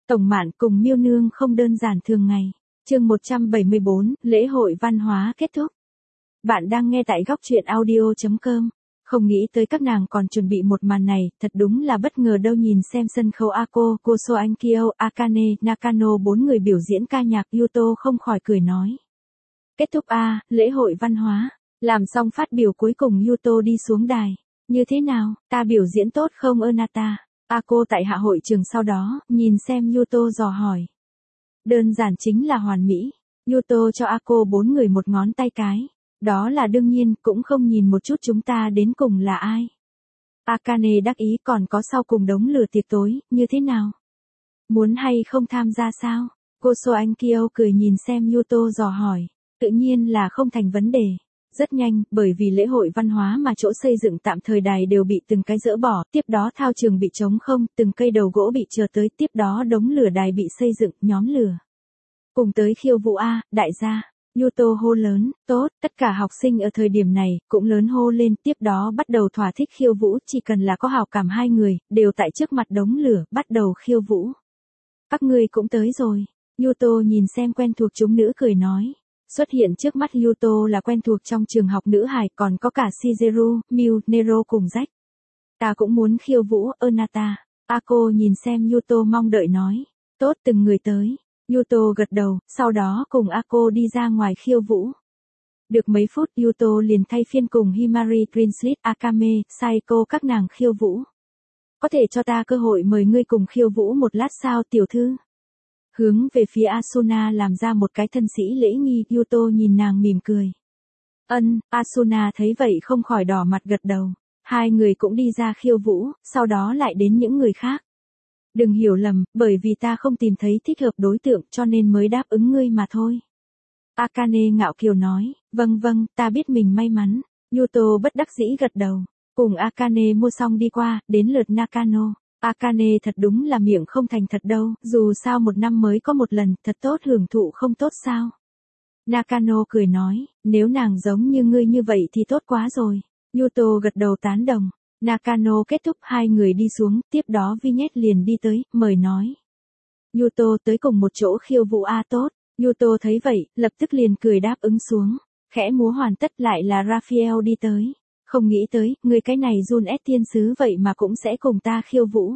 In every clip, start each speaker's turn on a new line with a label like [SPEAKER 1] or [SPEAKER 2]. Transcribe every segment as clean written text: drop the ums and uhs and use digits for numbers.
[SPEAKER 1] Tổng Mạn cùng Miêu Nương không đơn giản thường ngày. Chương 174, lễ hội văn hóa kết thúc. Bạn đang nghe tại góc truyện audio.com. Không nghĩ tới các nàng còn chuẩn bị một màn này, thật đúng là bất ngờ đâu. Nhìn xem sân khấu Ako, Koso Ankyo, Akane, Nakano bốn người biểu diễn ca nhạc, Yuto không khỏi cười nói. Kết thúc lễ hội văn hóa. Làm xong phát biểu cuối cùng Yuto đi xuống đài. Như thế nào, ta biểu diễn tốt không Nata? Ako tại hạ hội trường sau đó, nhìn xem Yuto dò hỏi. Đơn giản chính là hoàn mỹ. Yuto cho Ako bốn người một ngón tay cái. Đó là đương nhiên, cũng không nhìn một chút chúng ta đến cùng là ai. Akane đắc ý, còn có sau cùng đống lửa tiệc tối, như thế nào? Muốn hay không tham gia sao? Koso Ankyo cười nhìn xem Yuto dò hỏi. Tự nhiên là không thành vấn đề. Rất nhanh, bởi vì lễ hội văn hóa mà chỗ xây dựng tạm thời đài đều bị từng cái dỡ bỏ, tiếp đó thao trường bị trống không, từng cây đầu gỗ bị chờ tới, tiếp đó đống lửa đài bị xây dựng, nhóm lửa. Cùng tới khiêu vũ đại gia. Yuto hô lớn, tốt, tất cả học sinh ở thời điểm này, cũng lớn hô lên, tiếp đó bắt đầu thỏa thích khiêu vũ, chỉ cần là có hào cảm hai người, đều tại trước mặt đống lửa, bắt đầu khiêu vũ. Các ngươi cũng tới rồi. Yuto nhìn xem quen thuộc chúng nữ cười nói. Xuất hiện trước mắt Yuto là quen thuộc trong trường học nữ hài, còn có cả Shigeru, Miu, Nero cùng Jack. Ta cũng muốn khiêu vũ, Nata. Ako nhìn xem Yuto mong đợi nói. Tốt, từng người tới. Yuto gật đầu, sau đó cùng Ako đi ra ngoài khiêu vũ. Được mấy phút Yuto liền thay phiên cùng Himari, Grinslit, Akame, Saiko các nàng khiêu vũ. Có thể cho ta cơ hội mời ngươi cùng khiêu vũ một lát sao tiểu thư? Hướng về phía Asuna làm ra một cái thân sĩ lễ nghi, Yuto nhìn nàng mỉm cười. Asuna thấy vậy không khỏi đỏ mặt gật đầu. Hai người cũng đi ra khiêu vũ, sau đó lại đến những người khác. Đừng hiểu lầm, bởi vì ta không tìm thấy thích hợp đối tượng cho nên mới đáp ứng ngươi mà thôi. Akane ngạo kiều nói, vâng, ta biết mình may mắn. Yuto bất đắc dĩ gật đầu. Cùng Akane mua xong đi qua, đến lượt Nakano. Akane thật đúng là miệng không thành thật đâu, dù sao một năm mới có một lần, thật tốt hưởng thụ không tốt sao. Nakano cười nói, nếu nàng giống như ngươi như vậy thì tốt quá rồi. Yuto gật đầu tán đồng. Nakano kết thúc, hai người đi xuống, tiếp đó Vignette liền đi tới, mời nói. Yuto tới cùng một chỗ khiêu vũ tốt. Yuto thấy vậy, lập tức liền cười đáp ứng xuống. Khẽ múa hoàn tất lại là Raphael đi tới. Không nghĩ tới, người cái này Jun S thiên sứ vậy mà cũng sẽ cùng ta khiêu vũ.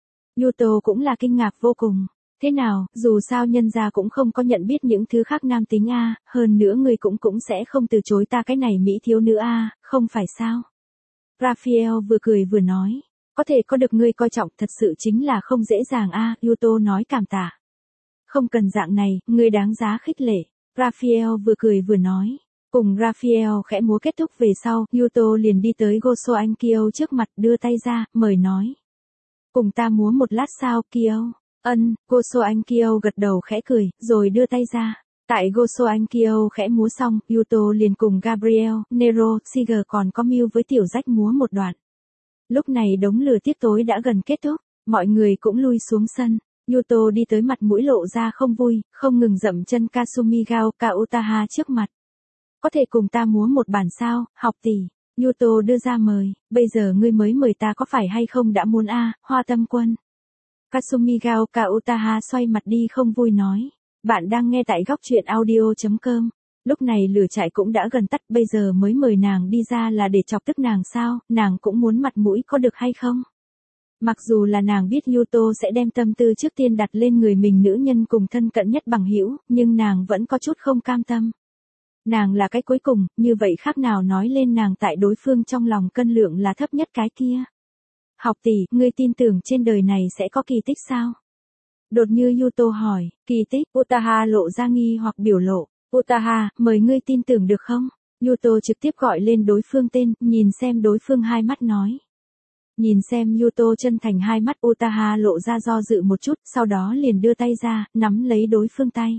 [SPEAKER 1] Yuto cũng là kinh ngạc vô cùng. Thế nào, dù sao nhân gia cũng không có nhận biết những thứ khác nam tính hơn nữa người cũng sẽ không từ chối ta cái này mỹ thiếu nữ không phải sao? Raphael vừa cười vừa nói, có thể có được ngươi coi trọng thật sự chính là không dễ dàng Yuto nói cảm tạ. Không cần dạng này, ngươi đáng giá khích lệ. Raphael vừa cười vừa nói. Cùng Raphael khẽ múa kết thúc về sau, Yuto liền đi tới Koso Ankyo trước mặt đưa tay ra, mời nói. Cùng ta múa một lát sao, Kyo? Koso Ankyo gật đầu khẽ cười, rồi đưa tay ra. Tại Koso Ankyo khẽ múa xong, Yuto liền cùng Gabriel, Nero, Siger còn có Miu với tiểu Jack múa một đoạn. Lúc này đống lửa tiết tối đã gần kết thúc, mọi người cũng lui xuống sân. Yuto đi tới mặt mũi lộ ra không vui, không ngừng dậm chân Kasumi Gaoka Utaha trước mặt. Có thể cùng ta múa một bản sao, học tỷ. Yuto đưa ra mời, bây giờ ngươi mới mời ta có phải hay không đã muốn Hoa Tâm Quân. Kasumi Gaoka Utaha xoay mặt đi không vui nói. Bạn đang nghe tại góc truyện audio.com. Lúc này lửa trại cũng đã gần tắt, bây giờ mới mời nàng đi ra là để chọc tức nàng sao, nàng cũng muốn mặt mũi có được hay không? Mặc dù là nàng biết Yuto sẽ đem tâm tư trước tiên đặt lên người mình nữ nhân cùng thân cận nhất bằng hữu, nhưng nàng vẫn có chút không cam tâm. Nàng là cái cuối cùng, như vậy khác nào nói lên nàng tại đối phương trong lòng cân lượng là thấp nhất cái kia. Học tỷ, ngươi tin tưởng trên đời này sẽ có kỳ tích sao? Đột như Yuto hỏi, kỳ tích, Utaha lộ ra nghi hoặc biểu lộ. Utaha, mời ngươi tin tưởng được không? Yuto trực tiếp gọi lên đối phương tên, nhìn xem đối phương hai mắt nói. Nhìn xem Yuto chân thành hai mắt, Utaha lộ ra do dự một chút, sau đó liền đưa tay ra, nắm lấy đối phương tay.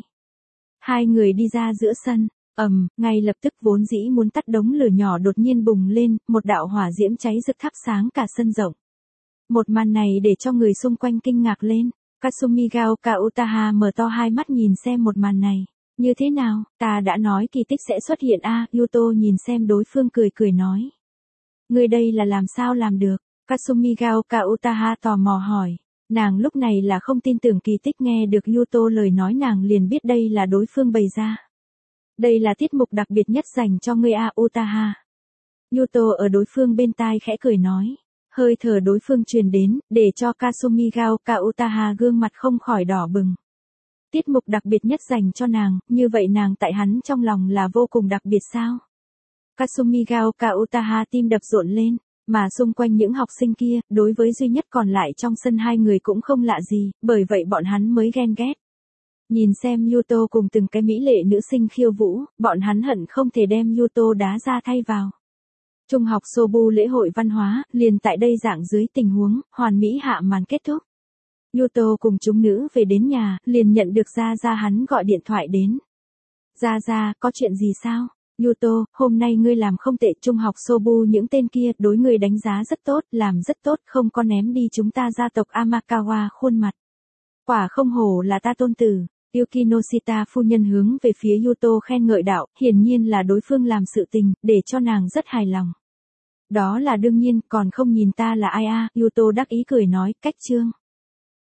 [SPEAKER 1] Hai người đi ra giữa sân. Ngay lập tức vốn dĩ muốn tắt đống lửa nhỏ đột nhiên bùng lên, một đạo hỏa diễm cháy rực thắp sáng cả sân rộng. Một màn này để cho người xung quanh kinh ngạc lên. Kasumi Gaoka Utaha mở to hai mắt nhìn xem một màn này. Như thế nào, ta đã nói kỳ tích sẽ xuất hiện Yuto nhìn xem đối phương cười nói. Người đây là làm sao làm được? Kasumi Gaoka Utaha tò mò hỏi. Nàng lúc này là không tin tưởng kỳ tích, nghe được Yuto lời nói nàng liền biết đây là đối phương bày ra. Đây là tiết mục đặc biệt nhất dành cho ngươi a Utaha. Yuto ở đối phương bên tai khẽ cười nói. Hơi thở đối phương truyền đến, để cho Kasumigaoka Utaha gương mặt không khỏi đỏ bừng. Tiết mục đặc biệt nhất dành cho nàng, như vậy nàng tại hắn trong lòng là vô cùng đặc biệt sao? Kasumigaoka Utaha tim đập rộn lên, mà xung quanh những học sinh kia, đối với duy nhất còn lại trong sân hai người cũng không lạ gì, bởi vậy bọn hắn mới ghen ghét. Nhìn xem Yuto cùng từng cái mỹ lệ nữ sinh khiêu vũ, bọn hắn hận không thể đem Yuto đá ra thay vào. Trung học Sobu lễ hội văn hóa, liền tại đây dạng dưới tình huống, hoàn mỹ hạ màn kết thúc. Yuto cùng chúng nữ về đến nhà, liền nhận được Gia Gia hắn gọi điện thoại đến. Gia Gia, có chuyện gì sao? Yuto, hôm nay ngươi làm không tệ, trung học Sobu những tên kia đối ngươi đánh giá rất tốt, làm rất tốt, không có ném đi chúng ta gia tộc Amakawa khuôn mặt. Quả không hổ là ta tôn tử. Yukinoshita phu nhân hướng về phía Yuto khen ngợi đạo, hiển nhiên là đối phương làm sự tình, để cho nàng rất hài lòng. Đó là đương nhiên, còn không nhìn ta là ai a? Yuto đắc ý cười nói, cách chương.